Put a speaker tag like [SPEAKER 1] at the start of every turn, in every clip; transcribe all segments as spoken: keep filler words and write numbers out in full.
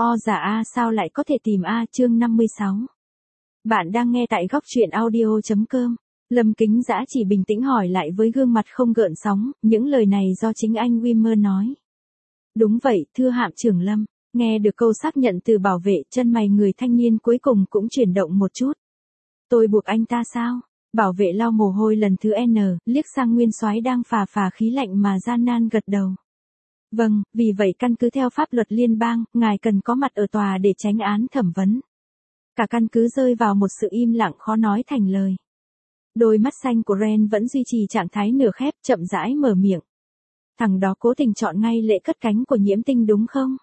[SPEAKER 1] O giả A sao lại có thể tìm A chương năm mươi sáu. Bạn đang nghe tại góc truyện audio.com. Lâm Kính Dã chỉ bình tĩnh hỏi lại với gương mặt không gợn sóng, những lời này do chính anh Wimmer nói. Đúng vậy, thưa Hạm trưởng Lâm. Nghe được câu xác nhận từ bảo vệ, chân mày người thanh niên cuối cùng cũng chuyển động một chút. Tôi buộc anh ta sao? Bảo vệ lau mồ hôi lần thứ N, liếc sang Nguyên Soái đang phà phà khí lạnh mà gian nan gật đầu. Vâng, vì vậy căn cứ theo pháp luật liên bang, ngài cần có mặt ở tòa để tránh án thẩm vấn. Cả căn cứ rơi vào một sự im lặng khó nói thành lời. Đôi mắt xanh của Ren vẫn duy trì trạng thái nửa khép, chậm rãi mở miệng. Thằng đó cố tình chọn ngay lễ cất cánh của Nhiễm Tinh đúng không?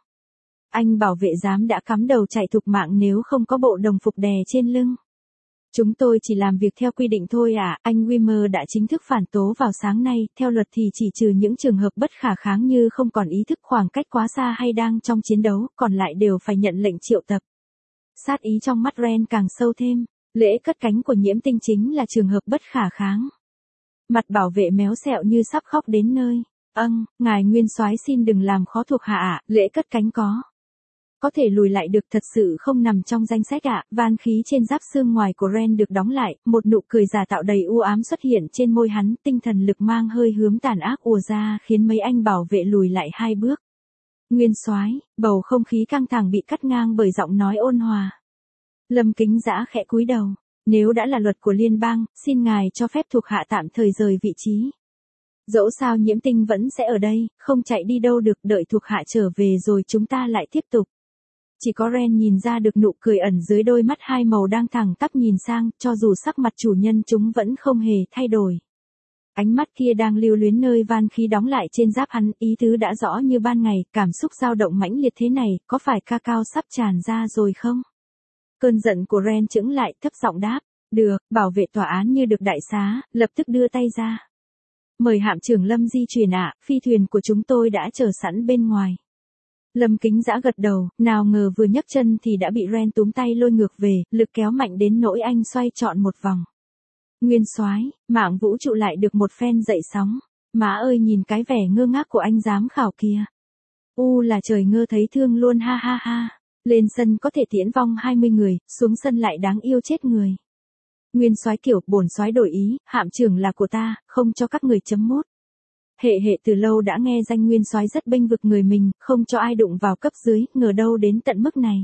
[SPEAKER 1] Anh bảo vệ giám đã cắm đầu chạy thục mạng nếu không có bộ đồng phục đè trên lưng. Chúng tôi chỉ làm việc theo quy định thôi à, anh Wimmer đã chính thức phản tố vào sáng nay, theo luật thì chỉ trừ những trường hợp bất khả kháng như không còn ý thức khoảng cách quá xa hay đang trong chiến đấu, còn lại đều phải nhận lệnh triệu tập. Sát ý trong mắt Ren càng sâu thêm, lễ cất cánh của Nhiễm Tinh chính là trường hợp bất khả kháng. Mặt bảo vệ méo xẹo như sắp khóc đến nơi. Âng, ngài Nguyên Soái xin đừng làm khó thuộc hạ ạ, lễ cất cánh có. Có thể lùi lại được thật sự không nằm trong danh sách ạ, van khí trên giáp xương ngoài của Ren được đóng lại, một nụ cười giả tạo đầy u ám xuất hiện trên môi hắn, tinh thần lực mang hơi hướng tàn ác ùa ra khiến mấy anh bảo vệ lùi lại hai bước. Nguyên Soái, bầu không khí căng thẳng bị cắt ngang bởi giọng nói ôn hòa. Lâm Kính Dã khẽ cúi đầu, nếu đã là luật của liên bang, xin ngài cho phép thuộc hạ tạm thời rời vị trí. Dẫu sao Nhiễm Tinh vẫn sẽ ở đây, không chạy đi đâu được, đợi thuộc hạ trở về rồi chúng ta lại tiếp tục. Chỉ có Ren nhìn ra được nụ cười ẩn dưới đôi mắt hai màu đang thẳng tắp nhìn sang, cho dù sắc mặt chủ nhân chúng vẫn không hề thay đổi. Ánh mắt kia đang lưu luyến nơi van khí đóng lại trên giáp hắn, ý tứ đã rõ như ban ngày, cảm xúc dao động mãnh liệt thế này, có phải ca cao sắp tràn ra rồi không? Cơn giận của Ren chững lại, thấp giọng đáp, được, bảo vệ tòa án như được đại xá, lập tức đưa tay ra. Mời Hạm trưởng Lâm di chuyển ạ, phi thuyền của chúng tôi đã chờ sẵn bên ngoài. Lâm Kính Dã gật đầu, nào ngờ vừa nhấc chân thì đã bị Ren túm tay lôi ngược về, lực kéo mạnh đến nỗi anh xoay trọn một vòng. Nguyên Soái, mạng vũ trụ lại được một phen dậy sóng. Má ơi nhìn cái vẻ ngơ ngác của anh giám khảo kia. U là trời ngơ thấy thương luôn ha ha ha. Lên sân có thể tiễn vong hai mươi người, xuống sân lại đáng yêu chết người. Nguyên Soái kiểu bổn soái đổi ý, Hạm trưởng là của ta, không cho các người chấm mốt. Hệ hệ từ lâu đã nghe danh Nguyên Soái rất bênh vực người mình, không cho ai đụng vào cấp dưới, ngờ đâu đến tận mức này.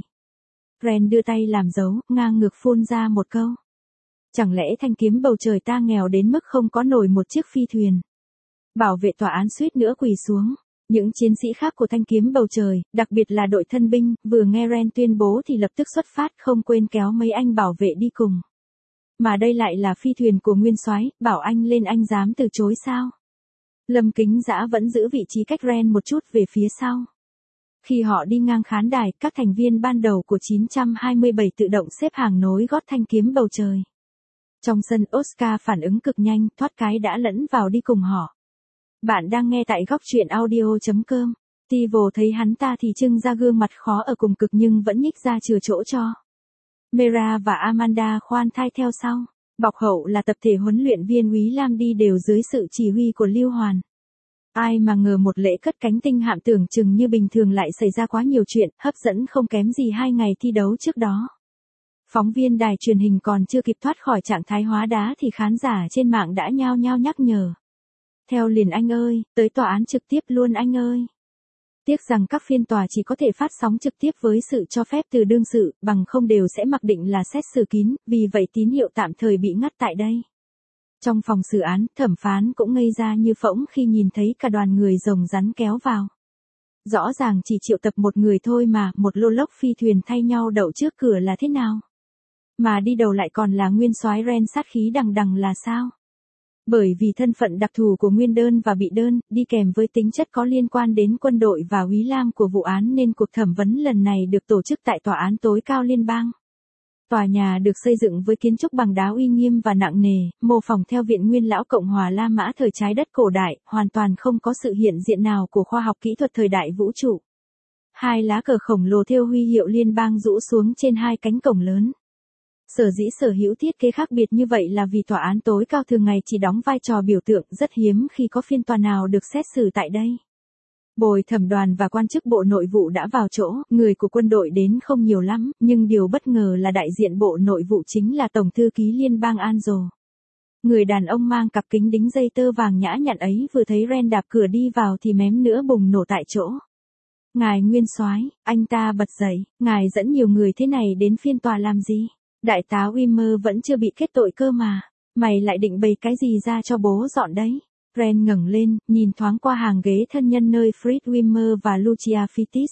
[SPEAKER 1] Ren đưa tay làm dấu, ngang ngược phun ra một câu. Chẳng lẽ thanh kiếm bầu trời ta nghèo đến mức không có nổi một chiếc phi thuyền. Bảo vệ tòa án suýt nữa quỳ xuống. Những chiến sĩ khác của thanh kiếm bầu trời, đặc biệt là đội thân binh, vừa nghe Ren tuyên bố thì lập tức xuất phát, không quên kéo mấy anh bảo vệ đi cùng. Mà đây lại là phi thuyền của Nguyên Soái, bảo anh lên anh dám từ chối sao? Lâm Kính Dã vẫn giữ vị trí cách Ren một chút về phía sau. Khi họ đi ngang khán đài, các thành viên ban đầu của chín trăm hai mươi bảy tự động xếp hàng nối gót thanh kiếm bầu trời. Trong sân Oscar phản ứng cực nhanh, thoát cái đã lẫn vào đi cùng họ. Bạn đang nghe tại góc truyện audio.com. Tivo thấy hắn ta thì trưng ra gương mặt khó ở cùng cực nhưng vẫn nhích ra chừa chỗ cho. Mera và Amanda khoan thai theo sau. Bọc hậu là tập thể huấn luyện viên Úy Lam đi đều dưới sự chỉ huy của Lưu Hoàn. Ai mà ngờ một lễ cất cánh tinh hạm tưởng chừng như bình thường lại xảy ra quá nhiều chuyện, hấp dẫn không kém gì hai ngày thi đấu trước đó. Phóng viên đài truyền hình còn chưa kịp thoát khỏi trạng thái hóa đá thì khán giả trên mạng đã nhao nhao nhắc nhở. Theo liền anh ơi, tới tòa án trực tiếp luôn anh ơi. Tiếc rằng các phiên tòa chỉ có thể phát sóng trực tiếp với sự cho phép từ đương sự, bằng không đều sẽ mặc định là xét xử kín, vì vậy tín hiệu tạm thời bị ngắt tại đây. Trong phòng xử án, thẩm phán cũng ngây ra như phỗng khi nhìn thấy cả đoàn người rồng rắn kéo vào. Rõ ràng chỉ triệu tập một người thôi mà, một lô lốc phi thuyền thay nhau đậu trước cửa là thế nào? Mà đi đầu lại còn là Nguyên Soái Ren sát khí đằng đằng là sao? Bởi vì thân phận đặc thù của nguyên đơn và bị đơn, đi kèm với tính chất có liên quan đến quân đội và úy lam của vụ án nên cuộc thẩm vấn lần này được tổ chức tại tòa án tối cao liên bang. Tòa nhà được xây dựng với kiến trúc bằng đá uy nghiêm và nặng nề, mô phỏng theo Viện Nguyên lão Cộng hòa La Mã thời trái đất cổ đại, hoàn toàn không có sự hiện diện nào của khoa học kỹ thuật thời đại vũ trụ. Hai lá cờ khổng lồ thêu huy hiệu liên bang rũ xuống trên hai cánh cổng lớn. Sở dĩ sở hữu thiết kế khác biệt như vậy là vì tòa án tối cao thường ngày chỉ đóng vai trò biểu tượng, rất hiếm khi có phiên tòa nào được xét xử tại đây. Bồi thẩm đoàn và quan chức bộ nội vụ đã vào chỗ, người của quân đội đến không nhiều lắm, nhưng điều bất ngờ là đại diện bộ nội vụ chính là Tổng thư ký liên bang Anzo. Người đàn ông mang cặp kính đính dây tơ vàng nhã nhặn ấy vừa thấy Ren đạp cửa đi vào thì mém nữa bùng nổ tại chỗ. Ngài nguyên soái, anh ta bật dậy, ngài dẫn nhiều người thế này đến phiên tòa làm gì? Đại tá Wimmer vẫn chưa bị kết tội cơ mà. Mày lại định bày cái gì ra cho bố dọn đấy? Ren ngẩng lên, nhìn thoáng qua hàng ghế thân nhân nơi Fritz Wimmer và Lucia Fitis.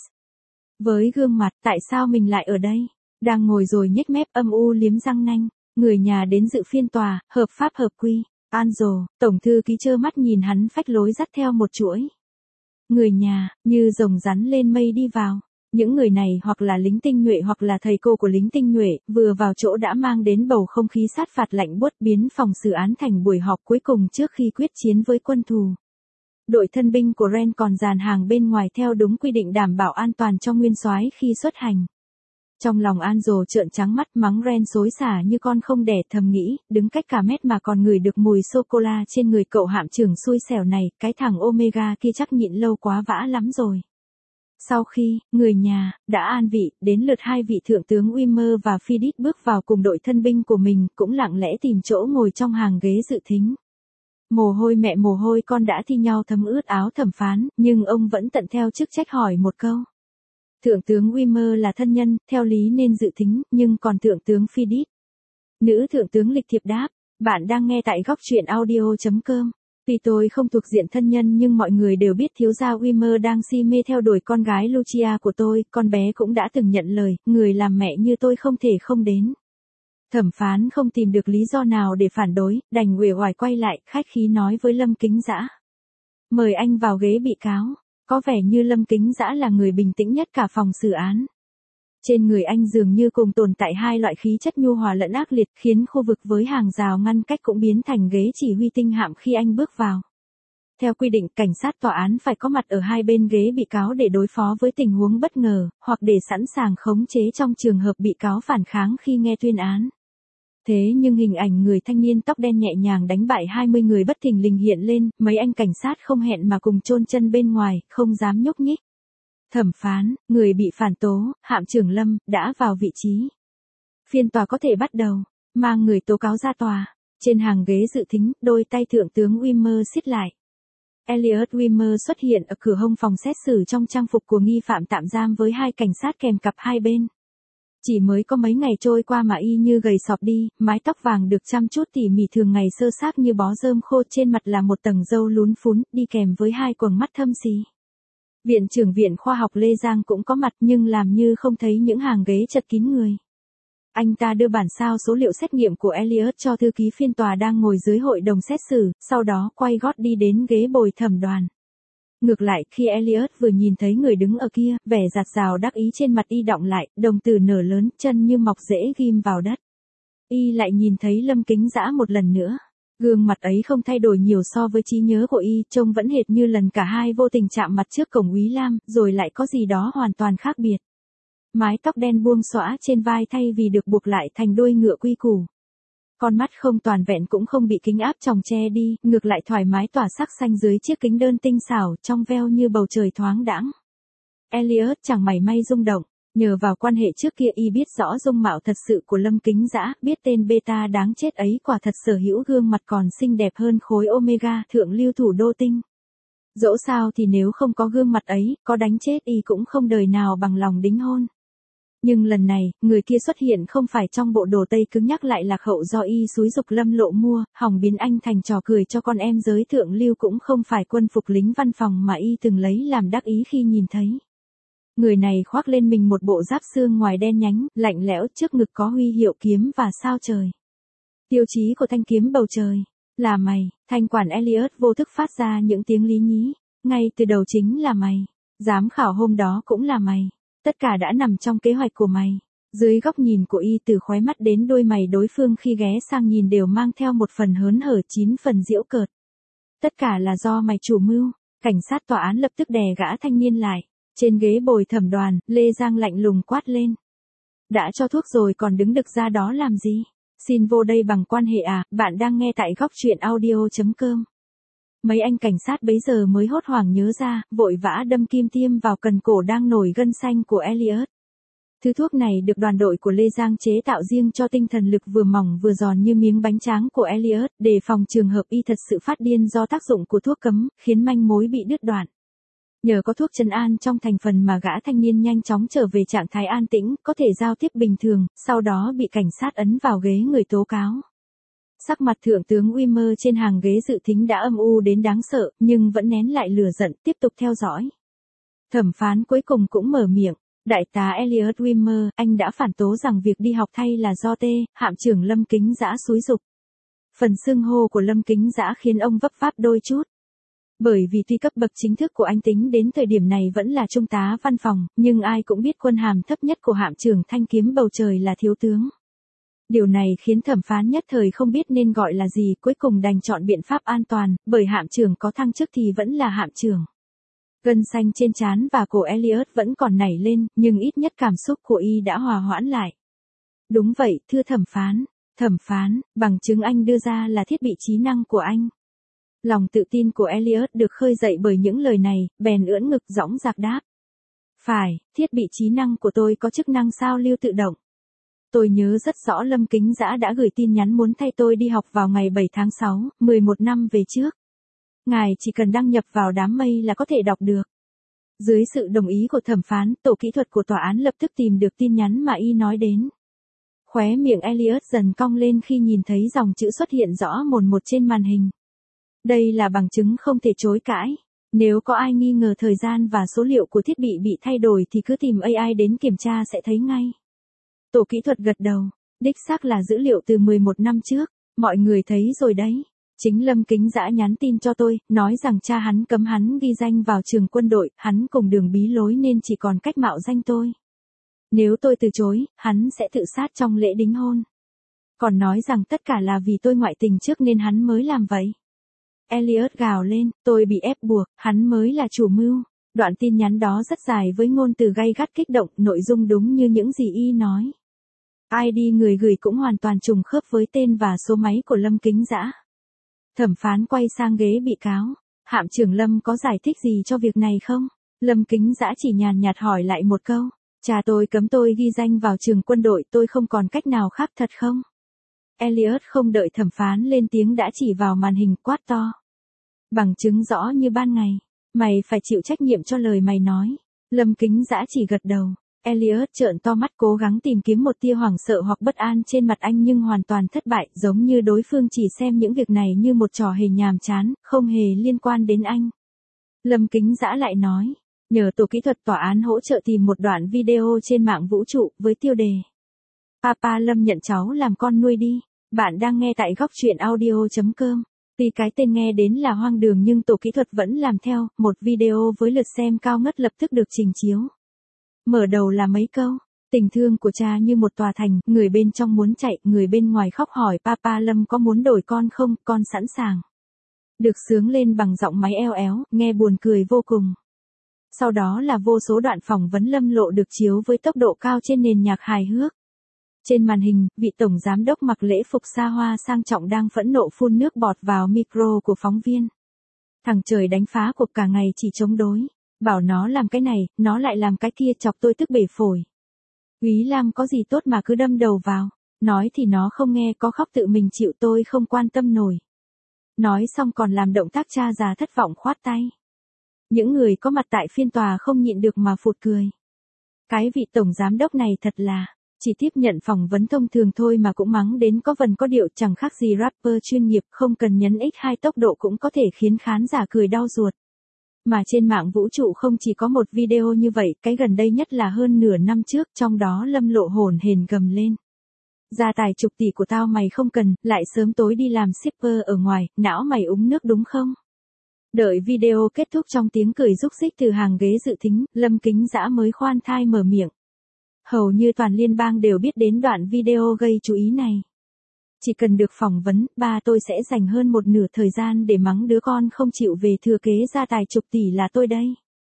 [SPEAKER 1] Với gương mặt, tại sao mình lại ở đây? Đang ngồi rồi nhếch mép âm u liếm răng nanh. Người nhà đến dự phiên tòa, hợp pháp hợp quy. Anzo, tổng thư ký trơ mắt nhìn hắn phách lối dắt theo một chuỗi. Người nhà, như rồng rắn lên mây đi vào. Những người này hoặc là lính tinh nhuệ hoặc là thầy cô của lính tinh nhuệ, vừa vào chỗ đã mang đến bầu không khí sát phạt lạnh buốt, biến phòng xử án thành buổi họp cuối cùng trước khi quyết chiến với quân thù. Đội thân binh của Ren còn dàn hàng bên ngoài theo đúng quy định đảm bảo an toàn cho nguyên soái khi xuất hành. Trong lòng Anzo trợn trắng mắt, mắng Ren xối xả như con không đẻ, thầm nghĩ, đứng cách cả mét mà còn ngửi được mùi sô-cô-la trên người cậu hạm trưởng xui xẻo này, cái thằng Omega kia chắc nhịn lâu quá vã lắm rồi. Sau khi, người nhà, đã an vị, đến lượt hai vị thượng tướng Wimmer và Fitis bước vào cùng đội thân binh của mình, cũng lặng lẽ tìm chỗ ngồi trong hàng ghế dự thính. Mồ hôi mẹ mồ hôi con đã thi nhau thấm ướt áo thẩm phán, nhưng ông vẫn tận theo chức trách hỏi một câu. Thượng tướng Wimmer là thân nhân, theo lý nên dự thính, nhưng còn thượng tướng Fitis. Nữ thượng tướng lịch thiệp đáp, bạn đang nghe tại góc truyện audio chấm com. Tuy tôi không thuộc diện thân nhân nhưng mọi người đều biết thiếu gia Wimmer đang si mê theo đuổi con gái Lucia của tôi, con bé cũng đã từng nhận lời, người làm mẹ như tôi không thể không đến. Thẩm phán không tìm được lý do nào để phản đối, đành uể oải quay lại, khách khí nói với Lâm Kính Dã. Mời anh vào ghế bị cáo. Có vẻ như Lâm Kính Dã là người bình tĩnh nhất cả phòng xử án. Trên người anh dường như cùng tồn tại hai loại khí chất nhu hòa lẫn ác liệt, khiến khu vực với hàng rào ngăn cách cũng biến thành ghế chỉ huy tinh hạm khi anh bước vào. Theo quy định, cảnh sát tòa án phải có mặt ở hai bên ghế bị cáo để đối phó với tình huống bất ngờ, hoặc để sẵn sàng khống chế trong trường hợp bị cáo phản kháng khi nghe tuyên án. Thế nhưng hình ảnh người thanh niên tóc đen nhẹ nhàng đánh bại hai mươi người bất thình lình hiện lên, mấy anh cảnh sát không hẹn mà cùng chôn chân bên ngoài, không dám nhúc nhích. Thẩm phán, người bị phản tố, hạm trưởng Lâm, đã vào vị trí. Phiên tòa có thể bắt đầu, mang người tố cáo ra tòa. Trên hàng ghế dự thính, đôi tay thượng tướng Wimmer siết lại. Elliot Wimmer xuất hiện ở cửa hông phòng xét xử trong trang phục của nghi phạm tạm giam với hai cảnh sát kèm cặp hai bên. Chỉ mới có mấy ngày trôi qua mà y như gầy sọp đi, mái tóc vàng được chăm chút tỉ mỉ thường ngày sơ xác như bó rơm khô, trên mặt là một tầng râu lún phún, đi kèm với hai quầng mắt thâm xì. Viện trưởng Viện Khoa học Lê Giang cũng có mặt nhưng làm như không thấy những hàng ghế chật kín người. Anh ta đưa bản sao số liệu xét nghiệm của Elliot cho thư ký phiên tòa đang ngồi dưới hội đồng xét xử, sau đó quay gót đi đến ghế bồi thẩm đoàn. Ngược lại, khi Elliot vừa nhìn thấy người đứng ở kia, vẻ dạt dào đắc ý trên mặt y đọng lại, đồng tử nở lớn, chân như mọc rễ ghim vào đất. Y lại nhìn thấy Lâm Kính Dã một lần nữa. Gương mặt ấy không thay đổi nhiều so với trí nhớ của y, trông vẫn hệt như lần cả hai vô tình chạm mặt trước cổng úy Lam, rồi lại có gì đó hoàn toàn khác biệt. Mái tóc đen buông xõa trên vai thay vì được buộc lại thành đuôi ngựa quy củ. Con mắt không toàn vẹn cũng không bị kính áp tròng che đi, ngược lại thoải mái tỏa sắc xanh dưới chiếc kính đơn tinh xảo, trong veo như bầu trời thoáng đãng. Elliot chẳng mảy may rung động, nhờ vào quan hệ trước kia y biết rõ dung mạo thật sự của Lâm Kính Dã, biết tên beta đáng chết ấy quả thật sở hữu gương mặt còn xinh đẹp hơn khối Omega, thượng lưu thủ đô tinh. Dẫu sao thì nếu không có gương mặt ấy, có đánh chết y cũng không đời nào bằng lòng đính hôn. Nhưng lần này, người kia xuất hiện không phải trong bộ đồ tây cứng nhắc lại lạc hậu do y xúi dục Lâm Lộ mua, hỏng biến anh thành trò cười cho con em giới thượng lưu, cũng không phải quân phục lính văn phòng mà y từng lấy làm đắc ý khi nhìn thấy. Người này khoác lên mình một bộ giáp xương ngoài đen nhánh, lạnh lẽo, trước ngực có huy hiệu kiếm và sao trời. Tiêu chí của thanh kiếm bầu trời là mày. Thanh quản Elliot vô thức phát ra những tiếng lý nhí. Ngay từ đầu chính là mày. Giám khảo hôm đó cũng là mày. Tất cả đã nằm trong kế hoạch của mày. Dưới góc nhìn của y, từ khóe mắt đến đôi mày đối phương khi ghé sang nhìn đều mang theo một phần hớn hở, chín phần giễu cợt. Tất cả là do mày chủ mưu. Cảnh sát tòa án lập tức đè gã thanh niên lại. Trên ghế bồi thẩm đoàn, Lê Giang lạnh lùng quát lên. Đã cho thuốc rồi còn đứng đực ra đó làm gì? Xin vô đây bằng quan hệ à? Bạn đang nghe tại góc truyện audio chấm com. Mấy anh cảnh sát bấy giờ mới hốt hoảng nhớ ra, vội vã đâm kim tiêm vào cần cổ đang nổi gân xanh của Elliot. Thứ thuốc này được đoàn đội của Lê Giang chế tạo riêng cho tinh thần lực vừa mỏng vừa giòn như miếng bánh tráng của Elliot, để phòng trường hợp y thật sự phát điên do tác dụng của thuốc cấm, khiến manh mối bị đứt đoạn. Nhờ có thuốc trấn an trong thành phần mà gã thanh niên nhanh chóng trở về trạng thái an tĩnh, có thể giao tiếp bình thường, sau đó bị cảnh sát ấn vào ghế người tố cáo. Sắc mặt thượng tướng Wimmer trên hàng ghế dự thính đã âm u đến đáng sợ, nhưng vẫn nén lại lửa giận, tiếp tục theo dõi. Thẩm phán cuối cùng cũng mở miệng. Đại tá Elliot Wimmer, anh đã phản tố rằng việc đi học thay là do T, hạm trưởng Lâm Kính Dã xúi giục. Phần xưng hô của Lâm Kính Dã khiến ông vấp váp đôi chút. Bởi vì tuy cấp bậc chính thức của anh tính đến thời điểm này vẫn là trung tá văn phòng, nhưng ai cũng biết quân hàm thấp nhất của hạm trưởng thanh kiếm bầu trời là thiếu tướng. Điều này khiến thẩm phán nhất thời không biết nên gọi là gì, cuối cùng đành chọn biện pháp an toàn, bởi hạm trưởng có thăng chức thì vẫn là hạm trưởng. Gân xanh trên trán và cổ Elliot vẫn còn nảy lên, nhưng ít nhất cảm xúc của y đã hòa hoãn lại. Đúng vậy, thưa thẩm phán. Thẩm phán, bằng chứng anh đưa ra là thiết bị trí năng của anh. Lòng tự tin của Elliot được khơi dậy bởi những lời này, bèn ưỡn ngực dõng dạc đáp. Phải, thiết bị trí năng của tôi có chức năng sao lưu tự động. Tôi nhớ rất rõ Lâm Kính Dã đã gửi tin nhắn muốn thay tôi đi học vào ngày bảy tháng sáu, mười một năm về trước. Ngài chỉ cần đăng nhập vào đám mây là có thể đọc được. Dưới sự đồng ý của thẩm phán, tổ kỹ thuật của tòa án lập tức tìm được tin nhắn mà y nói đến. Khóe miệng Elliot dần cong lên khi nhìn thấy dòng chữ xuất hiện rõ mồn một trên màn hình. Đây là bằng chứng không thể chối cãi. Nếu có ai nghi ngờ thời gian và số liệu của thiết bị bị thay đổi thì cứ tìm a i đến kiểm tra sẽ thấy ngay. Tổ kỹ thuật gật đầu. Đích xác là dữ liệu từ mười một năm trước. Mọi người thấy rồi đấy. Chính Lâm Kính Dã nhắn tin cho tôi, nói rằng cha hắn cấm hắn ghi danh vào trường quân đội, hắn cùng đường bí lối nên chỉ còn cách mạo danh tôi. Nếu tôi từ chối, hắn sẽ tự sát trong lễ đính hôn. Còn nói rằng tất cả là vì tôi ngoại tình trước nên hắn mới làm vậy. Elliot gào lên, tôi bị ép buộc, hắn mới là chủ mưu. Đoạn tin nhắn đó rất dài với ngôn từ gay gắt kích động, nội dung đúng như những gì y nói. i đê người gửi cũng hoàn toàn trùng khớp với tên và số máy của Lâm Kính Dã. Thẩm phán quay sang ghế bị cáo. Hạm trưởng Lâm có giải thích gì cho việc này không? Lâm Kính Dã chỉ nhàn nhạt hỏi lại một câu. Cha tôi cấm tôi ghi danh vào trường quân đội, tôi không còn cách nào khác thật không? Elliot không đợi thẩm phán lên tiếng đã chỉ vào màn hình quát to. Bằng chứng rõ như ban ngày. Mày phải chịu trách nhiệm cho lời mày nói. Lâm Kính Dã chỉ gật đầu. Elliot trợn to mắt cố gắng tìm kiếm một tia hoảng sợ hoặc bất an trên mặt anh nhưng hoàn toàn thất bại, giống như đối phương chỉ xem những việc này như một trò hề nhàm chán, không hề liên quan đến anh. Lâm Kính Dã lại nói, nhờ tổ kỹ thuật tòa án hỗ trợ tìm một đoạn video trên mạng vũ trụ với tiêu đề. Papa Lâm nhận cháu làm con nuôi đi. Bạn đang nghe tại góc truyện audio chấm com. Tuy cái tên nghe đến là hoang đường nhưng tổ kỹ thuật vẫn làm theo, một video với lượt xem cao ngất lập tức được trình chiếu. Mở đầu là mấy câu, tình thương của cha như một tòa thành, người bên trong muốn chạy, người bên ngoài khóc hỏi Papa Lâm có muốn đổi con không, con sẵn sàng. Được sướng lên bằng giọng máy eo éo, nghe buồn cười vô cùng. Sau đó là vô số đoạn phỏng vấn Lâm Lộ được chiếu với tốc độ cao trên nền nhạc hài hước. Trên màn hình, vị tổng giám đốc mặc lễ phục xa hoa sang trọng đang phẫn nộ phun nước bọt vào micro của phóng viên. Thằng trời đánh phá cuộc cả ngày chỉ chống đối. Bảo nó làm cái này, nó lại làm cái kia chọc tôi tức bể phổi. Úy Lam có gì tốt mà cứ đâm đầu vào. Nói thì nó không nghe, có khóc tự mình chịu, tôi không quan tâm nổi. Nói xong còn làm động tác cha già thất vọng khoát tay. Những người có mặt tại phiên tòa không nhịn được mà phụt cười. Cái vị tổng giám đốc này thật là, chỉ tiếp nhận phỏng vấn thông thường thôi mà cũng mắng đến có vần có điệu, chẳng khác gì rapper chuyên nghiệp, không cần nhấn ích hai tốc độ cũng có thể khiến khán giả cười đau ruột. Mà trên mạng vũ trụ không chỉ có một video như vậy, cái gần đây nhất là hơn nửa năm trước, trong đó Lâm Lộ hổn hển gầm lên. Gia tài chục tỷ của tao mày không cần, lại sớm tối đi làm shipper ở ngoài, não mày uống nước đúng không? Đợi video kết thúc trong tiếng cười rúc rích từ hàng ghế dự thính, Lâm Kính Dã mới khoan thai mở miệng. Hầu như toàn liên bang đều biết đến đoạn video gây chú ý này. Chỉ cần được phỏng vấn, ba tôi sẽ dành hơn một nửa thời gian để mắng đứa con không chịu về thừa kế gia tài chục tỷ là tôi đây.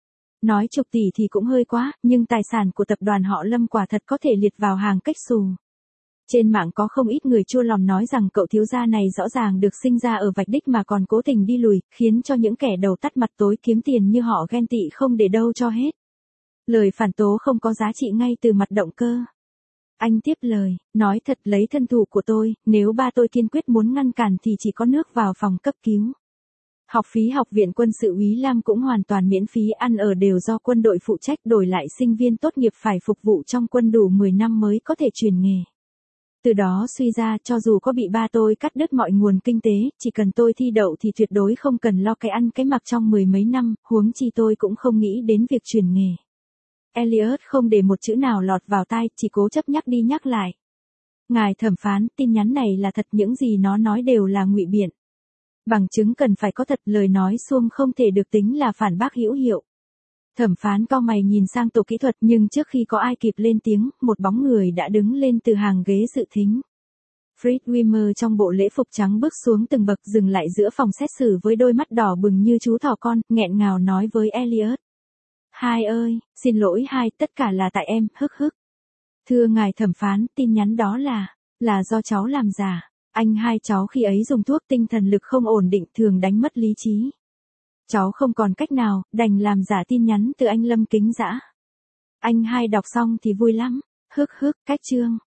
[SPEAKER 1] Nói chục tỷ thì cũng hơi quá, nhưng tài sản của tập đoàn họ Lâm quả thật có thể liệt vào hàng cách xù. Trên mạng có không ít người chua lòng nói rằng cậu thiếu gia này rõ ràng được sinh ra ở vạch đích mà còn cố tình đi lùi, khiến cho những kẻ đầu tắt mặt tối kiếm tiền như họ ghen tị không để đâu cho hết. Lời phản tố không có giá trị ngay từ mặt động cơ. Anh tiếp lời, nói thật lấy thân thủ của tôi, nếu ba tôi kiên quyết muốn ngăn cản thì chỉ có nước vào phòng cấp cứu. Học phí học viện quân sự Úy Lam cũng hoàn toàn miễn phí, ăn ở đều do quân đội phụ trách, đổi lại sinh viên tốt nghiệp phải phục vụ trong quân đủ mười năm mới có thể truyền nghề. Từ đó suy ra cho dù có bị ba tôi cắt đứt mọi nguồn kinh tế, chỉ cần tôi thi đậu thì tuyệt đối không cần lo cái ăn cái mặc trong mười mấy năm, huống chi tôi cũng không nghĩ đến việc truyền nghề. Elliot không để một chữ nào lọt vào tai, chỉ cố chấp nhắc đi nhắc lại. Ngài thẩm phán, tin nhắn này là thật, những gì nó nói đều là ngụy biện. Bằng chứng cần phải có thật, lời nói suông không thể được tính là phản bác hữu hiệu. Thẩm phán cau mày nhìn sang tổ kỹ thuật, nhưng trước khi có ai kịp lên tiếng, một bóng người đã đứng lên từ hàng ghế dự thính. Fritz Wimmer trong bộ lễ phục trắng bước xuống từng bậc, dừng lại giữa phòng xét xử với đôi mắt đỏ bừng như chú thỏ con, nghẹn ngào nói với Elliot. Hai ơi, xin lỗi hai, tất cả là tại em, hức hức. Thưa ngài thẩm phán, tin nhắn đó là, là do cháu làm giả. Anh hai cháu khi ấy dùng thuốc tinh thần lực không ổn định thường đánh mất lý trí. Cháu không còn cách nào, đành làm giả tin nhắn từ anh Lâm Kính Dã. Anh hai đọc xong thì vui lắm, hức hức, cách chương.